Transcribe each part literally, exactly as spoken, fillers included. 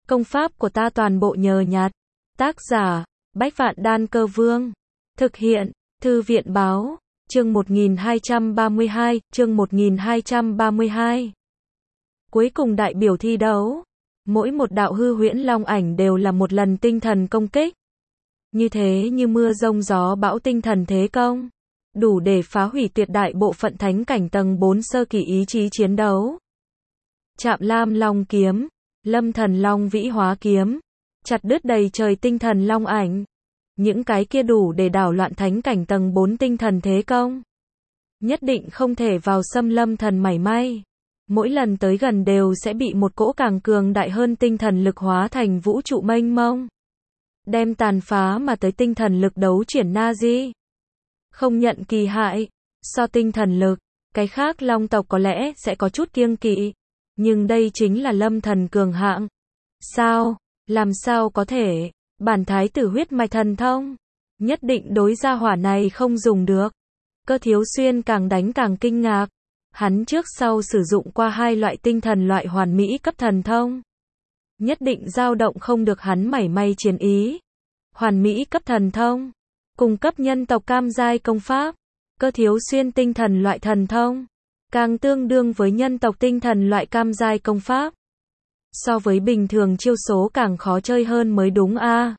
Công pháp của ta toàn bộ nhờ nhặt. Tác giả, Bách Vạn Đan Cơ Vương. Thực hiện, Thư viện Báo. Chương một nghìn hai trăm ba mươi hai, chương một nghìn hai trăm ba mươi hai. Cuối cùng đại biểu thi đấu. Mỗi một đạo hư huyễn long ảnh đều là một lần tinh thần công kích. Như thế như mưa rông gió bão tinh thần thế công. Đủ để phá hủy tuyệt đại bộ phận thánh cảnh tầng bốn sơ kỳ ý chí chiến đấu. Trạm Lam Long Kiếm, Lâm Thần Long Vĩ Hóa Kiếm, chặt đứt đầy trời tinh thần long ảnh. Những cái kia đủ để đảo loạn thánh cảnh tầng bốn tinh thần thế công. Nhất định không thể vào xâm Lâm Thần mảy may. Mỗi lần tới gần đều sẽ bị một cỗ càng cường đại hơn tinh thần lực hóa thành vũ trụ mênh mông. Đem tàn phá mà tới tinh thần lực đấu chuyển Nazi. Không nhận kỳ hại. So tinh thần lực, cái khác long tộc có lẽ sẽ có chút kiêng kỵ. Nhưng đây chính là Lâm Thần cường hạng. Sao? Làm sao có thể? Bản thái tử huyết mạch thần thông. Nhất định đối gia hỏa này không dùng được. Cơ Thiếu Xuyên càng đánh càng kinh ngạc. Hắn trước sau sử dụng qua hai loại tinh thần loại hoàn mỹ cấp thần thông. Nhất định dao động không được hắn mảy may chiến ý. Hoàn mỹ cấp thần thông. Cùng cấp nhân tộc cam giai công pháp. Cơ Thiếu Xuyên tinh thần loại thần thông. Càng tương đương với nhân tộc tinh thần loại cam giai công pháp. So với bình thường chiêu số càng khó chơi hơn mới đúng a. À.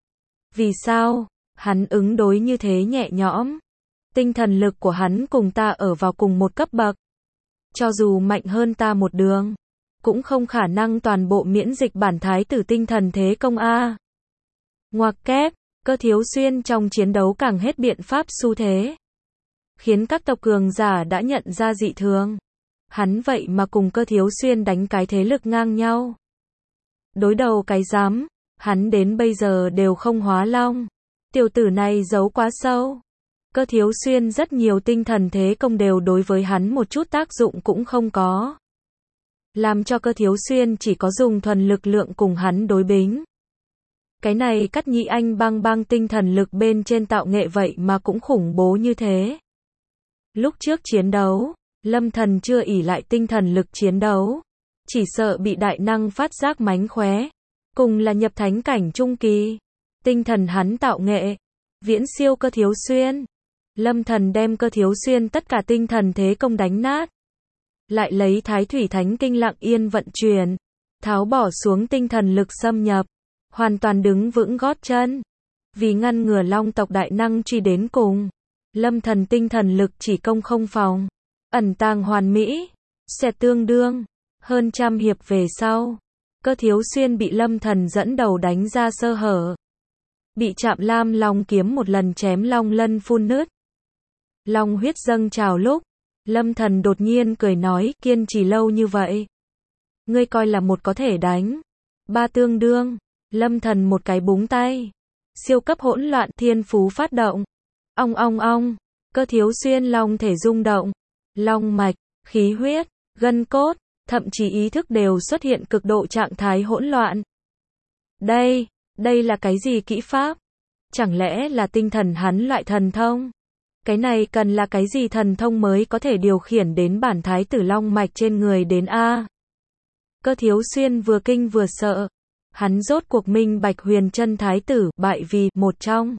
Vì sao? Hắn ứng đối như thế nhẹ nhõm. Tinh thần lực của hắn cùng ta ở vào cùng một cấp bậc. Cho dù mạnh hơn ta một đường, cũng không khả năng toàn bộ miễn dịch bản thái tử tinh thần thế công a. À. Ngoặc kép, Cơ Thiếu Xuyên trong chiến đấu càng hết biện pháp xu thế. Khiến các tộc cường giả đã nhận ra dị thường. Hắn vậy mà cùng Cơ Thiếu Xuyên đánh cái thế lực ngang nhau. Đối đầu cái dám, hắn đến bây giờ đều không hóa long. Tiểu tử này giấu quá sâu. Cơ Thiếu Xuyên rất nhiều tinh thần thế công đều đối với hắn một chút tác dụng cũng không có. Làm cho Cơ Thiếu Xuyên chỉ có dùng thuần lực lượng cùng hắn đối bính. Cái này Cắt Nhĩ Anh băng băng tinh thần lực bên trên tạo nghệ vậy mà cũng khủng bố như thế. Lúc trước chiến đấu, Lâm Thần chưa ỷ lại tinh thần lực chiến đấu. Chỉ sợ bị đại năng phát giác mánh khóe. Cùng là nhập thánh cảnh trung kỳ. Tinh thần hắn tạo nghệ. Viễn siêu Cơ Thiếu Xuyên. Lâm Thần đem Cơ Thiếu Xuyên tất cả tinh thần thế công đánh nát. Lại lấy Thái Thủy Thánh Kinh lặng yên vận chuyển. Tháo bỏ xuống tinh thần lực xâm nhập. Hoàn toàn đứng vững gót chân. Vì ngăn ngừa long tộc đại năng truy đến cùng. Lâm Thần tinh thần lực chỉ công không phòng. Ẩn tàng hoàn mỹ. Sẽ tương đương. Hơn trăm hiệp về sau. Cơ Thiếu Xuyên bị Lâm Thần dẫn đầu đánh ra sơ hở. Bị Trạm Lam Long Kiếm một lần chém long lân phun nứt. Long huyết dâng trào lúc. Lâm Thần đột nhiên cười nói kiên trì lâu như vậy. Ngươi coi là một có thể đánh. Ba tương đương. Lâm Thần một cái búng tay. Siêu cấp hỗn loạn thiên phú phát động. Ong ong ong. Cơ Thiếu Xuyên long thể rung động. Long mạch, khí huyết, gân cốt, thậm chí ý thức đều xuất hiện cực độ trạng thái hỗn loạn. Đây, đây là cái gì kỹ pháp? Chẳng lẽ là tinh thần hắn loại thần thông? Cái này cần là cái gì thần thông mới có thể điều khiển đến bản thái tử long mạch trên người đến a? Cơ Thiếu Xuyên vừa kinh vừa sợ. Hắn rốt cuộc minh bạch Huyền Chân thái tử bại vì một trong.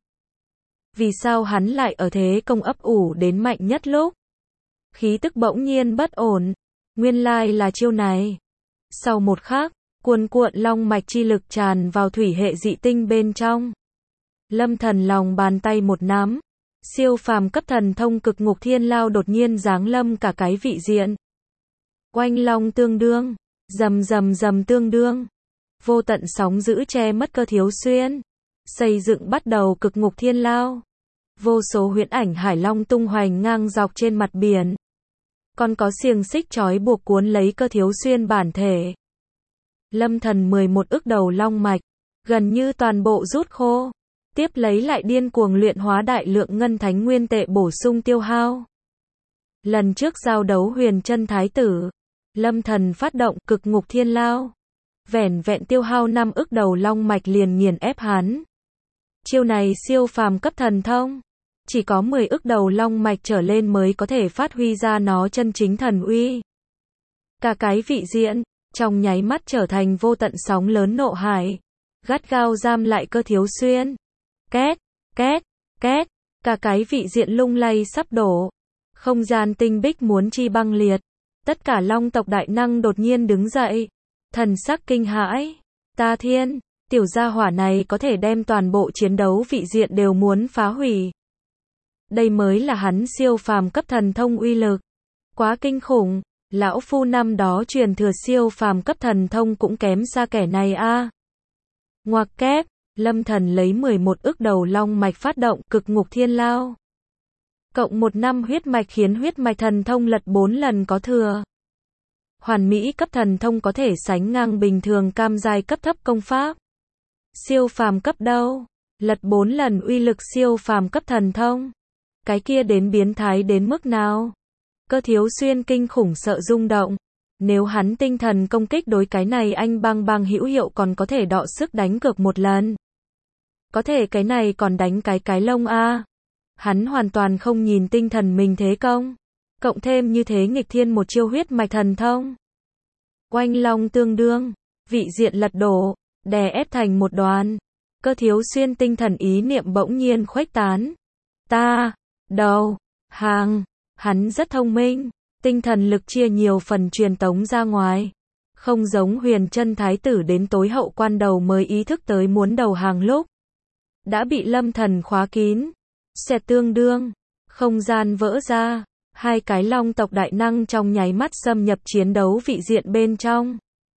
Vì sao hắn lại ở thế công ấp ủ đến mạnh nhất lúc? Khí tức bỗng nhiên bất ổn. Nguyên lai là chiêu này. Sau một khắc, cuồn cuộn long mạch chi lực tràn vào thủy hệ dị tinh bên trong. Lâm Thần lòng bàn tay một nắm. Siêu phàm cấp thần thông Cực Ngục Thiên Lao đột nhiên giáng lâm cả cái vị diện. Oanh long tương đương. Rầm rầm rầm tương đương. Vô tận sóng dữ che mất Cơ Thiếu Xuyên. Xây dựng bắt đầu Cực Ngục Thiên Lao. Vô số huyễn ảnh hải long tung hoành ngang dọc trên mặt biển. Còn có xiềng xích trói buộc cuốn lấy Cơ Thiếu Xuyên bản thể. Lâm Thần mười một ức đầu long mạch. Gần như toàn bộ rút khô. Tiếp lấy lại điên cuồng luyện hóa đại lượng ngân thánh nguyên tệ bổ sung tiêu hao. Lần trước giao đấu Huyền Chân thái tử. Lâm Thần phát động Cực Ngục Thiên Lao. Vẻn vẹn tiêu hao năm ức đầu long mạch liền nghiền ép hắn. Chiêu này siêu phàm cấp thần thông. Chỉ có mười ức đầu long mạch trở lên mới có thể phát huy ra nó chân chính thần uy. Cả cái vị diện, trong nháy mắt trở thành vô tận sóng lớn nộ hải, gắt gao giam lại Cơ Thiếu Xuyên. Két, két, két, cả cái vị diện lung lay sắp đổ. Không gian tinh bích muốn chi băng liệt. Tất cả long tộc đại năng đột nhiên đứng dậy, thần sắc kinh hãi. Ta thiên, tiểu gia hỏa này có thể đem toàn bộ chiến đấu vị diện đều muốn phá hủy. Đây mới là hắn siêu phàm cấp thần thông uy lực. Quá kinh khủng, lão phu năm đó truyền thừa siêu phàm cấp thần thông cũng kém xa kẻ này a. À. Ngoặc kép, Lâm Thần lấy mười một ức đầu long mạch phát động cực ngục thiên lao. Cộng một năm huyết mạch khiến huyết mạch thần thông lật bốn lần có thừa. Hoàn mỹ cấp thần thông có thể sánh ngang bình thường cam giai cấp thấp công pháp. Siêu phàm cấp đâu? Lật bốn lần uy lực siêu phàm cấp thần thông. Cái kia đến biến thái đến mức nào? Cơ Thiếu Xuyên kinh khủng sợ rung động. Nếu hắn tinh thần công kích đối cái này anh bang bang hữu hiệu còn có thể đọ sức đánh cược một lần. Có thể cái này còn đánh cái cái lông a. À. Hắn hoàn toàn không nhìn tinh thần mình thế công. Cộng thêm như thế nghịch thiên một chiêu huyết mạch thần thông. Oanh long tương đương, vị diện lật đổ, đè ép thành một đoàn. Cơ Thiếu Xuyên tinh thần ý niệm bỗng nhiên khuếch tán. Ta, đầu, hàng, hắn rất thông minh, tinh thần lực chia nhiều phần truyền tống ra ngoài. Không giống Huyền Chân Thái tử đến tối hậu quan đầu mới ý thức tới muốn đầu hàng lúc. Đã bị Lâm Thần khóa kín. Xẹt tương đương, không gian vỡ ra. Hai cái long tộc đại năng trong nháy mắt xâm nhập chiến đấu vị diện bên trong.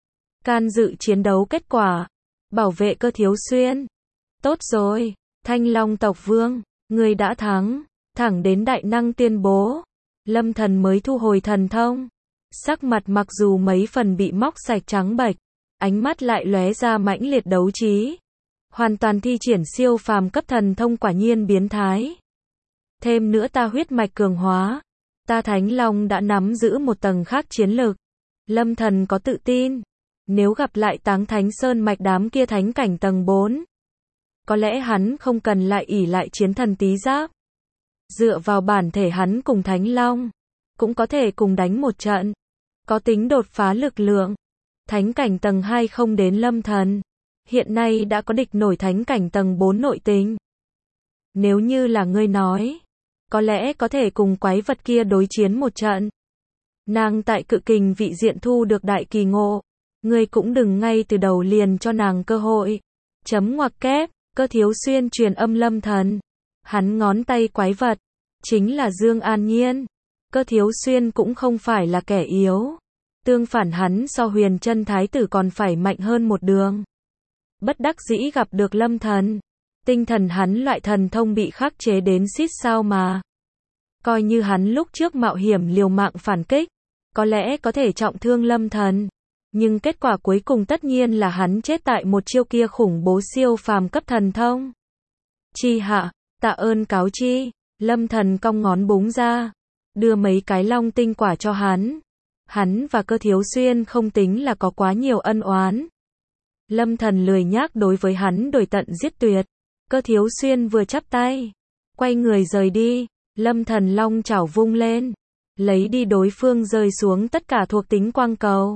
Can dự chiến đấu kết quả. Bảo vệ Cơ Thiếu Xuyên. Tốt rồi, Thanh Long tộc vương, người đã thắng. Thẳng đến đại năng tuyên bố. Lâm Thần mới thu hồi thần thông. Sắc mặt mặc dù mấy phần bị móc sạch trắng bệch, ánh mắt lại lóe ra mãnh liệt đấu trí. Hoàn toàn thi triển siêu phàm cấp thần thông quả nhiên biến thái. Thêm nữa ta huyết mạch cường hóa. Ta Thánh Long đã nắm giữ một tầng khác chiến lược. Lâm Thần có tự tin. Nếu gặp lại Táng Thánh Sơn mạch đám kia thánh cảnh tầng bốn. Có lẽ hắn không cần lại ỷ lại chiến thần tí giáp. Dựa vào bản thể hắn cùng Thánh Long. Cũng có thể cùng đánh một trận. Có tính đột phá lực lượng. Thánh cảnh tầng hai không đến Lâm Thần. Hiện nay đã có địch nổi thánh cảnh tầng bốn nội tình. Nếu như là ngươi nói. Có lẽ có thể cùng quái vật kia đối chiến một trận. Nàng tại cự kình vị diện thu được đại kỳ ngộ. Ngươi cũng đừng ngay từ đầu liền cho nàng cơ hội. Chấm ngoặc kép, Cơ Thiếu Xuyên truyền âm Lâm Thần. Hắn ngón tay quái vật. Chính là Dương An Nhiên. Cơ Thiếu Xuyên cũng không phải là kẻ yếu. Tương phản hắn so Huyền Chân Thái tử còn phải mạnh hơn một đường. Bất đắc dĩ gặp được Lâm Thần. Tinh thần hắn loại thần thông bị khắc chế đến xít sao mà. Coi như hắn lúc trước mạo hiểm liều mạng phản kích, có lẽ có thể trọng thương Lâm Thần. Nhưng kết quả cuối cùng tất nhiên là hắn chết tại một chiêu kia khủng bố siêu phàm cấp thần thông. Chi hạ, tạ ơn cáo chi, Lâm Thần cong ngón búng ra, đưa mấy cái long tinh quả cho hắn. Hắn và Cơ Thiếu Xuyên không tính là có quá nhiều ân oán. Lâm Thần lười nhác đối với hắn đổi tận giết tuyệt. Cơ Thiếu Xuyên vừa chắp tay, quay người rời đi. Lâm Thần long chảo vung lên, lấy đi đối phương rơi xuống tất cả thuộc tính quang cầu.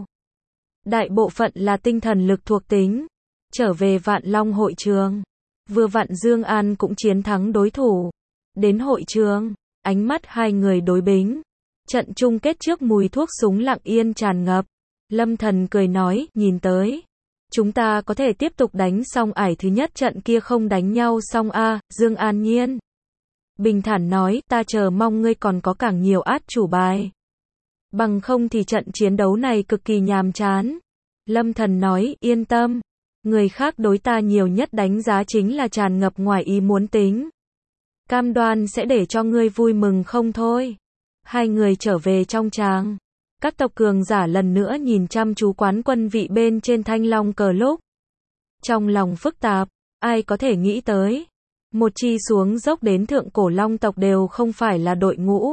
Đại bộ phận là tinh thần lực thuộc tính. Trở về Vạn Long hội trường. Vừa vặn Dương An cũng chiến thắng đối thủ. Đến hội trường, ánh mắt hai người đối bính. Trận chung kết trước mùi thuốc súng lặng yên tràn ngập. Lâm Thần cười nói, nhìn tới. Chúng ta có thể tiếp tục đánh xong ải thứ nhất trận kia không đánh nhau xong a. À, Dương An Nhiên bình thản nói, ta chờ mong ngươi còn có càng nhiều át chủ bài. Bằng không thì trận chiến đấu này cực kỳ nhàm chán. Lâm Thần nói, yên tâm. Người khác đối ta nhiều nhất đánh giá chính là tràn ngập ngoài ý muốn tính. Cam đoan sẽ để cho ngươi vui mừng không thôi. Hai người trở về trong tràng. Các tộc cường giả lần nữa nhìn chăm chú quán quân vị bên trên Thanh Long cờ lúc. Trong lòng phức tạp, ai có thể nghĩ tới. Một chi xuống dốc đến thượng cổ long tộc đều không phải là đội ngũ.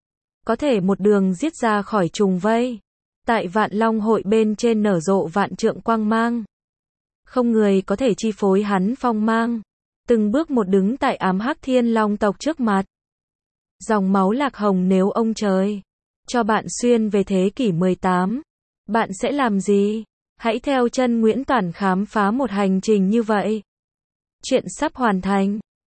Có thể một đường giết ra khỏi trùng vây. Tại Vạn Long hội bên trên nở rộ vạn trượng quang mang. Không người có thể chi phối hắn phong mang. Từng bước một đứng tại ám hắc thiên long tộc trước mặt. Dòng máu lạc hồng nếu ông trời cho bạn xuyên về thế kỷ mười tám. Bạn sẽ làm gì? Hãy theo chân Nguyễn Toản khám phá một hành trình như vậy. Chuyện sắp hoàn thành.